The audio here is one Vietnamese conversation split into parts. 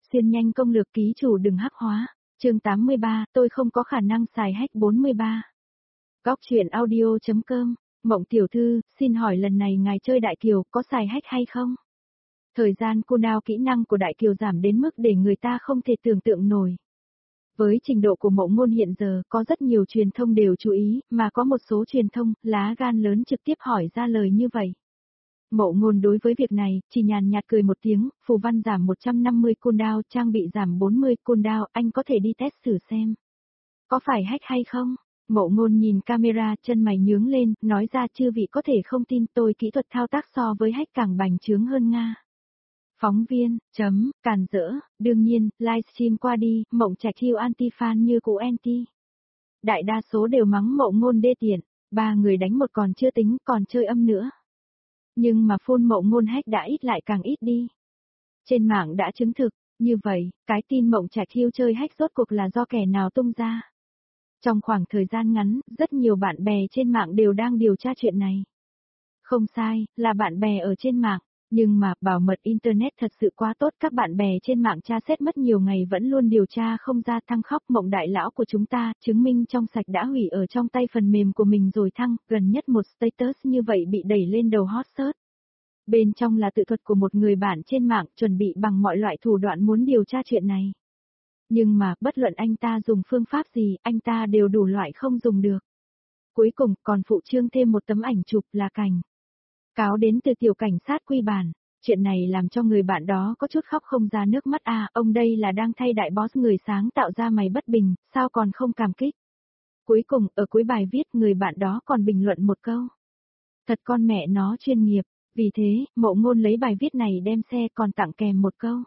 Xuyên nhanh công lược ký chủ đừng hắc hóa. Chương 83, tôi không có khả năng xài hack 43. Góc truyện audio.com. Mộng tiểu thư, xin hỏi lần này ngài chơi Đại Kiều có xài hack hay không? Thời gian cooldown kỹ năng của Đại Kiều giảm đến mức để người ta không thể tưởng tượng nổi. Với trình độ của Mộng Ngôn hiện giờ, có rất nhiều truyền thông đều chú ý, mà có một số truyền thông, lá gan lớn trực tiếp hỏi ra lời như vậy. Mộng Ngôn đối với việc này, chỉ nhàn nhạt cười một tiếng, phù văn giảm 150 cooldown, trang bị giảm 40 cooldown, anh có thể đi test thử xem. Có phải hack hay không? Mộng Ngôn nhìn camera, chân mày nhướng lên, nói ra chư vị có thể không tin tôi kỹ thuật thao tác so với hack càng bành trướng hơn Nga. Phóng viên, càn rỡ, đương nhiên, livestream qua đi, Mộng Trạch chiêu anti-fan như cũ anti. Đại đa số đều mắng Mộng Ngôn đê tiện, 3 người đánh một còn chưa tính, còn chơi âm nữa. Nhưng mà phone Mộng Ngôn hack đã ít lại càng ít đi. Trên mạng đã chứng thực, như vậy, cái tin Mộng Trạch chiêu chơi hack rốt cuộc là do kẻ nào tung ra. Trong khoảng thời gian ngắn, rất nhiều bạn bè trên mạng đều đang điều tra chuyện này. Không sai, là bạn bè ở trên mạng. Nhưng mà, bảo mật Internet thật sự quá tốt, các bạn bè trên mạng tra xét mất nhiều ngày vẫn luôn điều tra không ra. Thăng khóc Mộng đại lão của chúng ta, chứng minh trong sạch đã hủy ở trong tay phần mềm của mình rồi thăng, gần nhất một status như vậy bị đẩy lên đầu hot search. Bên trong là tự thuật của một người bạn trên mạng, chuẩn bị bằng mọi loại thủ đoạn muốn điều tra chuyện này. Nhưng mà, bất luận anh ta dùng phương pháp gì, anh ta đều đủ loại không dùng được. Cuối cùng, còn phụ trương thêm một tấm ảnh chụp là cảnh cáo đến từ tiểu cảnh sát Quy Bản. Chuyện này làm cho người bạn đó có chút khóc không ra nước mắt ông đây là đang thay đại boss người sáng tạo ra mày bất bình, sao còn không cảm kích. Cuối cùng, ở cuối bài viết người bạn đó còn bình luận một câu. Thật con mẹ nó chuyên nghiệp, vì thế, Mộng Ngôn lấy bài viết này đem xe còn tặng kèm một câu.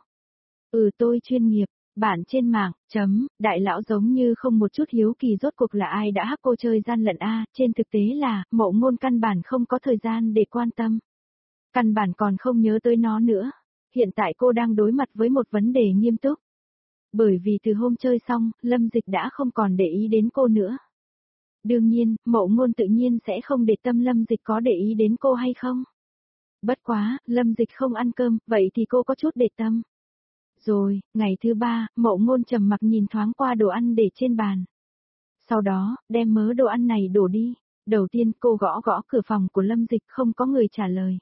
Tôi chuyên nghiệp. Bạn trên mạng, đại lão giống như không một chút hiếu kỳ rốt cuộc là ai đã hack cô chơi gian lận trên thực tế là, Mộng Ngôn căn bản không có thời gian để quan tâm. Căn bản còn không nhớ tới nó nữa. Hiện tại cô đang đối mặt với một vấn đề nghiêm túc. Bởi vì từ hôm chơi xong, Lâm Dịch đã không còn để ý đến cô nữa. Đương nhiên, Mộng Ngôn tự nhiên sẽ không để tâm Lâm Dịch có để ý đến cô hay không. Bất quá, Lâm Dịch không ăn cơm, vậy thì cô có chút để tâm. Rồi, ngày thứ 3, Mộng Ngôn trầm mặc nhìn thoáng qua đồ ăn để trên bàn. Sau đó, đem mớ đồ ăn này đổ đi. Đầu tiên cô gõ gõ cửa phòng của Lâm Dịch, không có người trả lời.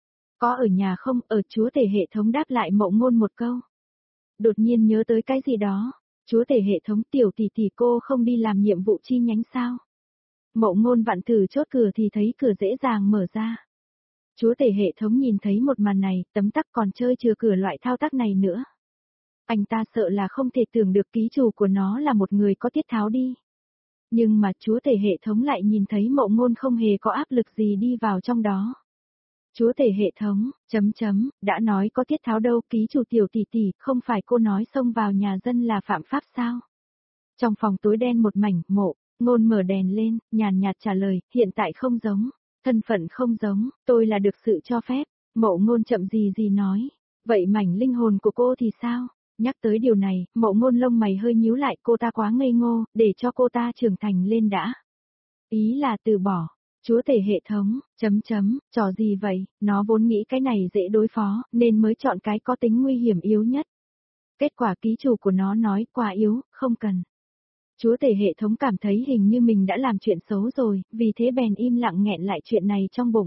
Có ở nhà không? Ở. Chúa tể hệ thống đáp lại Mộng Ngôn một câu. Đột nhiên nhớ tới cái gì đó. Chúa tể hệ thống tiểu tỷ tỷ cô không đi làm nhiệm vụ chi nhánh sao? Mộng Ngôn vặn thử chốt cửa thì thấy cửa dễ dàng mở ra. Chúa tể hệ thống nhìn thấy một màn này, tấm tắc còn chơi chừa cửa loại thao tác này nữa. Anh ta sợ là không thể tưởng được ký chủ của nó là một người có tiết tháo đi. Nhưng mà chúa tể hệ thống lại nhìn thấy Mộng Ngôn không hề có áp lực gì đi vào trong đó. Chúa tể hệ thống, đã nói có tiết tháo đâu, ký chủ tiểu tỷ tỷ, không phải cô nói xông vào nhà dân là phạm pháp sao? Trong phòng tối đen một mảnh, Mộng Ngôn mở đèn lên, nhàn nhạt trả lời, hiện tại không giống, thân phận không giống, tôi là được sự cho phép. Mộng Ngôn chậm gì nói, vậy mảnh linh hồn của cô thì sao? Nhắc tới điều này, Mộng Ngôn lông mày hơi nhíu lại, cô ta quá ngây ngô, để cho cô ta trưởng thành lên đã. Ý là từ bỏ. Chúa tể hệ thống, trò gì vậy, nó vốn nghĩ cái này dễ đối phó, nên mới chọn cái có tính nguy hiểm yếu nhất. Kết quả ký chủ của nó nói quá yếu, không cần. Chúa tể hệ thống cảm thấy hình như mình đã làm chuyện xấu rồi, vì thế bèn im lặng nghẹn lại chuyện này trong bụng.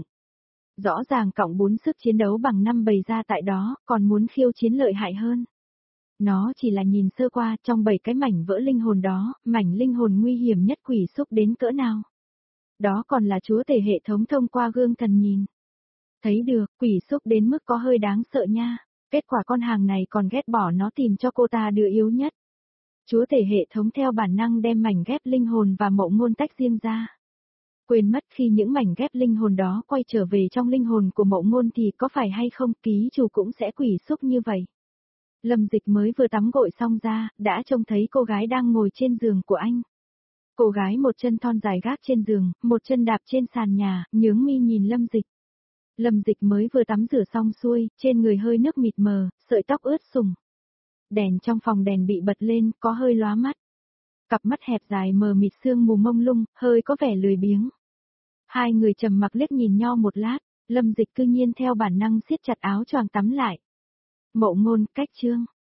Rõ ràng cộng 4 sức chiến đấu bằng 5 bày ra tại đó, còn muốn khiêu chiến lợi hại hơn. Nó chỉ là nhìn sơ qua trong 7 cái mảnh vỡ linh hồn đó, mảnh linh hồn nguy hiểm nhất quỷ xúc đến cỡ nào. Đó còn là chúa tể hệ thống thông qua gương thần nhìn. Thấy được, quỷ xúc đến mức có hơi đáng sợ nha. Kết quả con hàng này còn ghét bỏ nó tìm cho cô ta đứa yếu nhất. Chúa tể hệ thống theo bản năng đem mảnh ghép linh hồn và Mộng Ngôn tách riêng ra. Quên mất khi những mảnh ghép linh hồn đó quay trở về trong linh hồn của Mộng Ngôn thì có phải hay không ký chủ cũng sẽ quỷ xúc như vậy. Lâm Dịch mới vừa tắm gội xong ra, đã trông thấy cô gái đang ngồi trên giường của anh. Cô gái một chân thon dài gác trên giường, một chân đạp trên sàn nhà, nhướng mi nhìn Lâm Dịch. Lâm Dịch mới vừa tắm rửa xong xuôi, trên người hơi nước mịt mờ, sợi tóc ướt sũng. Đèn trong phòng đèn bị bật lên, có hơi lóa mắt. Cặp mắt hẹp dài mờ mịt sương mù mông lung, hơi có vẻ lười biếng. Hai người trầm mặc liếc nhìn nhau một lát, Lâm Dịch cư nhiên theo bản năng siết chặt áo choàng tắm lại. Mộng Ngôn, cách chương.